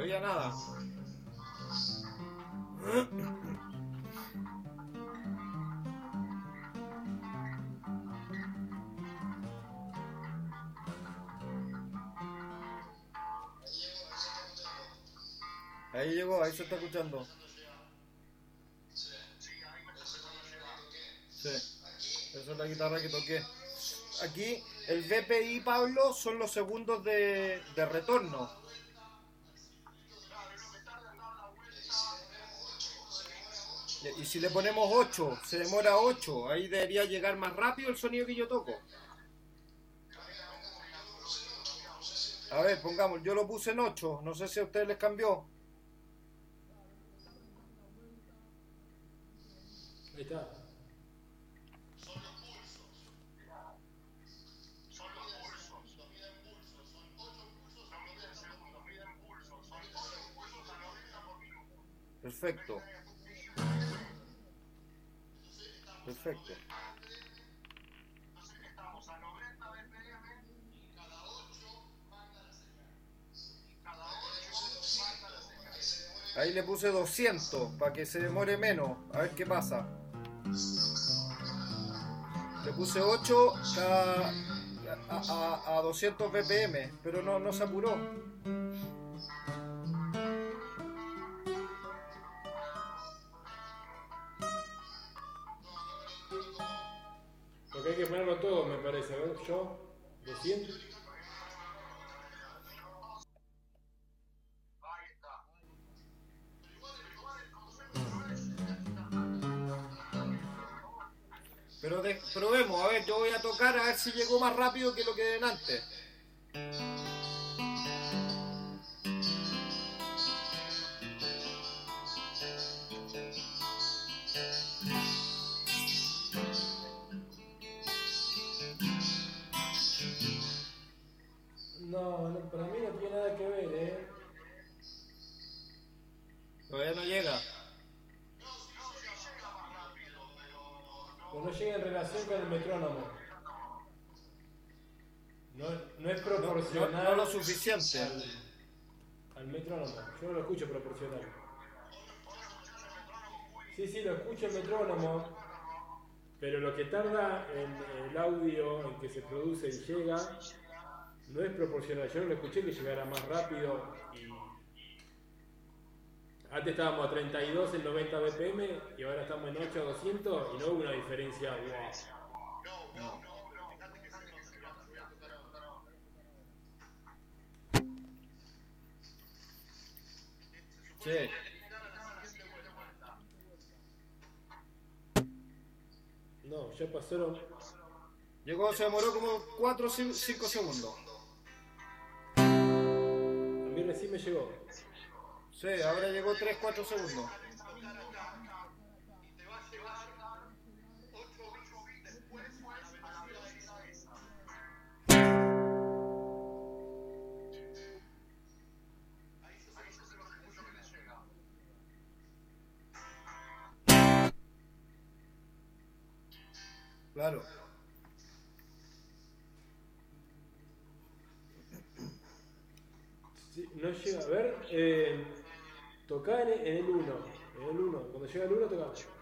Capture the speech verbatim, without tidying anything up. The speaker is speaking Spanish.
Todavía nada. Ahí llegó, ahí se está escuchando. Sí, esa es la guitarra que toqué. Aquí el B P I, Pablo, son los segundos de, de retorno. Y si le ponemos ocho, se demora ocho, ahí debería llegar más rápido el sonido que yo toco. A ver, pongamos, yo lo puse en ocho, no sé si a ustedes les cambió. Ahí está. Perfecto. Perfecto. Ahí le puse doscientos para que se demore menos. A ver qué pasa. Le puse ocho a, a, a, a doscientos B P M, pero no, no se apuró. Porque hay que ponerlo todo, me parece. A ver, yo, doscientos. Pero de, probemos, a ver, yo voy a tocar a ver si llegó más rápido que lo que delante. No, no, para mí no tiene nada que ver, ¿eh? Todavía no llega. Pero no llega en relación con el metrónomo. No, no es proporcional. No, no, no lo suficiente. Al, al metrónomo. Yo no lo escucho proporcional. Sí, sí, lo escucho el metrónomo. Pero lo que tarda en el audio en que se produce y llega no es proporcional. Yo no lo escuché que llegara más rápido. Y antes estábamos a treinta y dos en noventa B P M y ahora estamos en ocho a doscientos y no hubo una diferencia. Wow. No. Sí. No, ya pasaron. Llegó, se demoró como cuatro o cinco segundos. A mí recién me llegó. Sí, ahora llegó tres cuatro segundos. Claro. Sí, no llega. A ver, eh, tocá en el uno. En el uno. Cuando llega el uno, tocá.